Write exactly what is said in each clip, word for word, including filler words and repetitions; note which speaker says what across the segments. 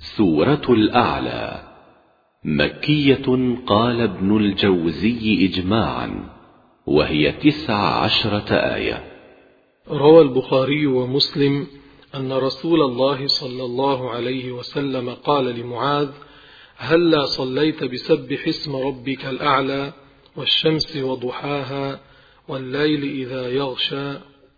Speaker 1: سورة الأعلى مكية قال ابن الجوزي إجماعا، وهي تسع عشرة آية.
Speaker 2: روى البخاري ومسلم أن رسول الله صلى الله عليه وسلم قال لمعاذ: هلا صليت بسبح اسم ربك الأعلى والشمس وضحاها والليل إذا يغشى.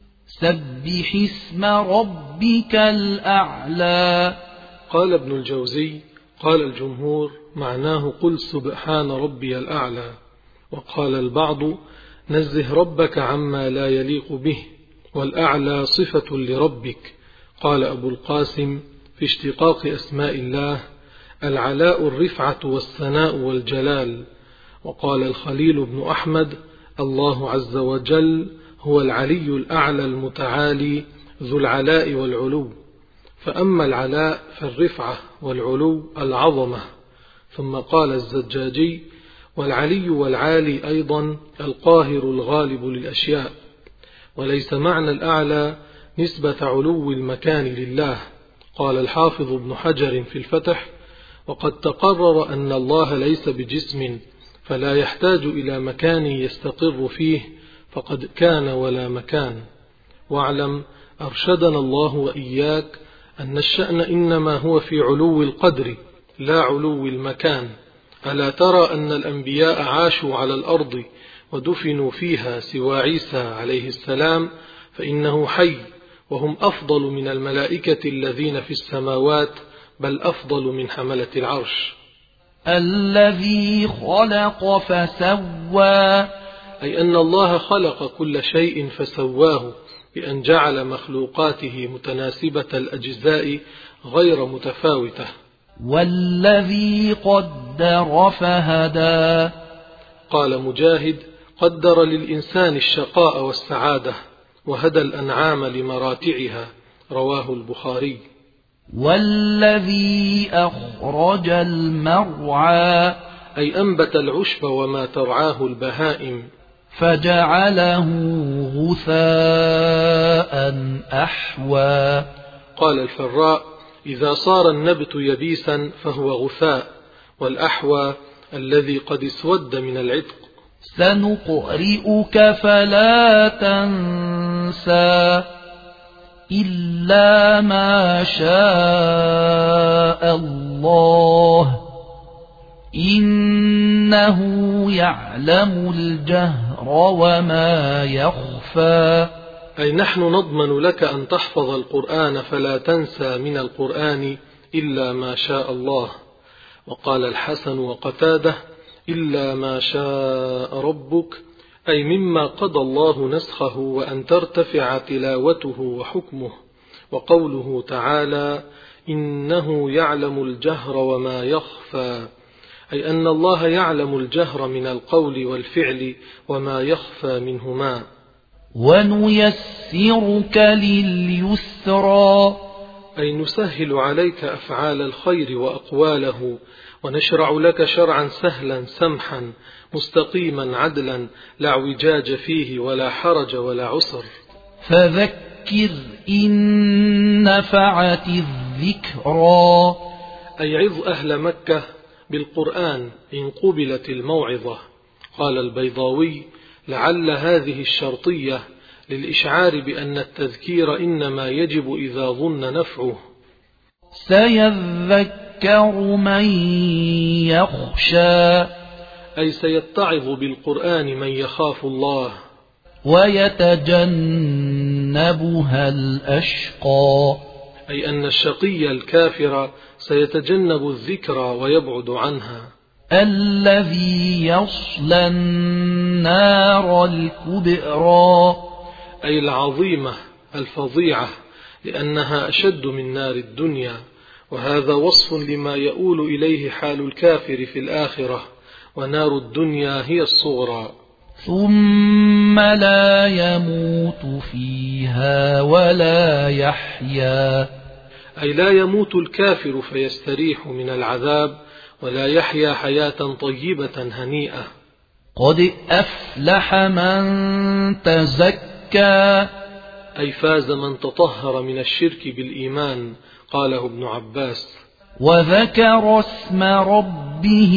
Speaker 3: سبح اسم ربك الأعلى.
Speaker 2: قال ابن الجوزي: قال الجمهور معناه قل سبحان ربي الأعلى، وقال البعض نزه ربك عما لا يليق به، والأعلى صفة لربك. قال أبو القاسم في اشتقاق أسماء الله: العلاء الرفعة والثناء والجلال. وقال الخليل بن أحمد: الله عز وجل هو العلي الأعلى المتعالي ذو العلاء والعلو، فأما العلاء فالرفعة والعلو العظمة. ثم قال الزجاجي: والعلي والعالي أيضا القاهر الغالب للأشياء، وليس معنى الأعلى نسبة علو المكان لله. قال الحافظ ابن حجر في الفتح: وقد تقرر أن الله ليس بجسم، فلا يحتاج إلى مكان يستقر فيه، فقد كان ولا مكان. واعلم أرشدنا الله وإياك أن الشأن إنما هو في علو القدر لا علو المكان. ألا ترى أن الأنبياء عاشوا على الأرض ودفنوا فيها سوى عيسى عليه السلام، فإنه حي، وهم أفضل من الملائكة الذين في السماوات، بل أفضل من حملة العرش.
Speaker 3: الذي خلق فسوى،
Speaker 2: أي أن الله خلق كل شيء فسواه بأن جعل مخلوقاته متناسبة الأجزاء غير متفاوتة.
Speaker 3: والذي قدر فهدى.
Speaker 2: قال مجاهد: قدر للإنسان الشقاء والسعادة، وهدى الأنعام لمراتعها. رواه البخاري.
Speaker 3: والذي أخرج المرعى،
Speaker 2: أي أنبت العشب وما ترعاه البهائم.
Speaker 3: فجعله غثاء أحوى.
Speaker 2: قال الفراء: إذا صار النبت يبيسا فهو غثاء، والأحوى الذي قد اسود من العتق.
Speaker 3: سنقرئك فلا تنسى إلا ما شاء الله، إنه يعلم الجهر وما يخفى.
Speaker 2: أي نحن نضمن لك أن تحفظ القرآن فلا تنسى من القرآن إلا ما شاء الله. وقال الحسن وقتاده: إلا ما شاء ربك، أي مما قضى الله نسخه وأن ترتفع تلاوته وحكمه. وقوله تعالى: إنه يعلم الجهر وما يخفى، أي أن الله يعلم الجهر من القول والفعل وما يخفى منهما.
Speaker 3: ونيسرك لليسرى،
Speaker 2: أي نسهل عليك أفعال الخير وأقواله، ونشرع لك شرعا سهلا سمحا مستقيما عدلا، لا اعوجاج فيه ولا حرج ولا عسر.
Speaker 3: فذكر إن نفعت الذكرى،
Speaker 2: أي عظ أهل مكة بالقرآن إن قبلت الموعظة. قال البيضاوي: لعل هذه الشرطية للإشعار بأن التذكير إنما يجب إذا ظن نفعه.
Speaker 3: سيذكر من يخشى،
Speaker 2: أي سيتعظ بالقرآن من يخاف الله.
Speaker 3: ويتجنبها الأشقى،
Speaker 2: أي أن الشقي الكافر سيتجنب الذكرى ويبعد عنها.
Speaker 3: الذي يصلى النار الكبرى،
Speaker 2: أي العظيمة الفظيعة، لأنها أشد من نار الدنيا، وهذا وصف لما يؤول إليه حال الكافر في الآخرة، ونار الدنيا هي الصغرى.
Speaker 3: ثم لا يموت فيها ولا يحيا،
Speaker 2: أي لا يموت الكافر فيستريح من العذاب، ولا يحيا حياة طيبة هنيئة.
Speaker 3: قد أفلح من تزكى،
Speaker 2: أي فاز من تطهر من الشرك بالإيمان. قاله ابن عباس.
Speaker 3: وذكر اسم ربه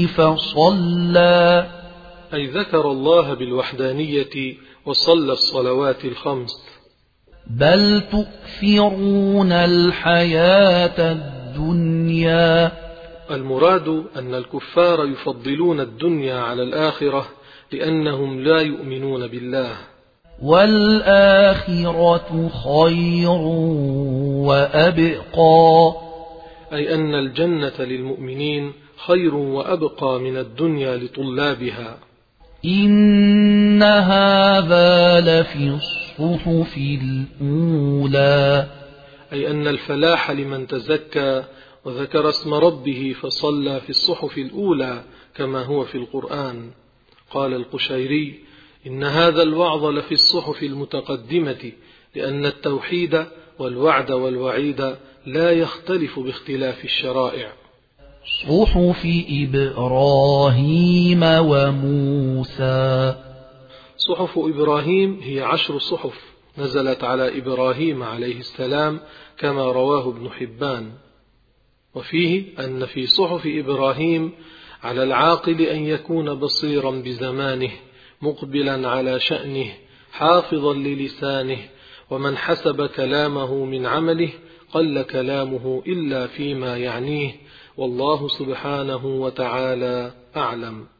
Speaker 3: فصلى
Speaker 2: أي ذكر الله بالوحدانية وصلى الصلوات الخمس.
Speaker 3: بل تؤثرون الحياة الدنيا.
Speaker 2: المراد أن الكفار يفضلون الدنيا على الآخرة لأنهم لا يؤمنون بالله.
Speaker 3: والآخرة خير وأبقى.
Speaker 2: أي أن الجنة للمؤمنين خير وأبقى من الدنيا لطلابها.
Speaker 3: إن هذا لفي الصحف الأولى.
Speaker 2: أي أن الفلاح لمن تزكى وذكر اسم ربه فصلى في الصحف الأولى كما هو في القرآن. قال القشيري: إن هذا الوعظ لفي الصحف المتقدمة، لأن التوحيد والوعد والوعيد لا يختلف باختلاف الشرائع.
Speaker 3: صحف إبراهيم وموسى.
Speaker 2: صحف إبراهيم هي عشر صحف نزلت على إبراهيم عليه السلام كما رواه ابن حبان. وفيه أن في صحف إبراهيم على العاقل أن يكون بصيرا بزمانه، مقبلا على شأنه، حافظا للسانه، ومن حسب كلامه من عمله قل كلامه إلا فيما يعنيه، والله سبحانه وتعالى أعلم.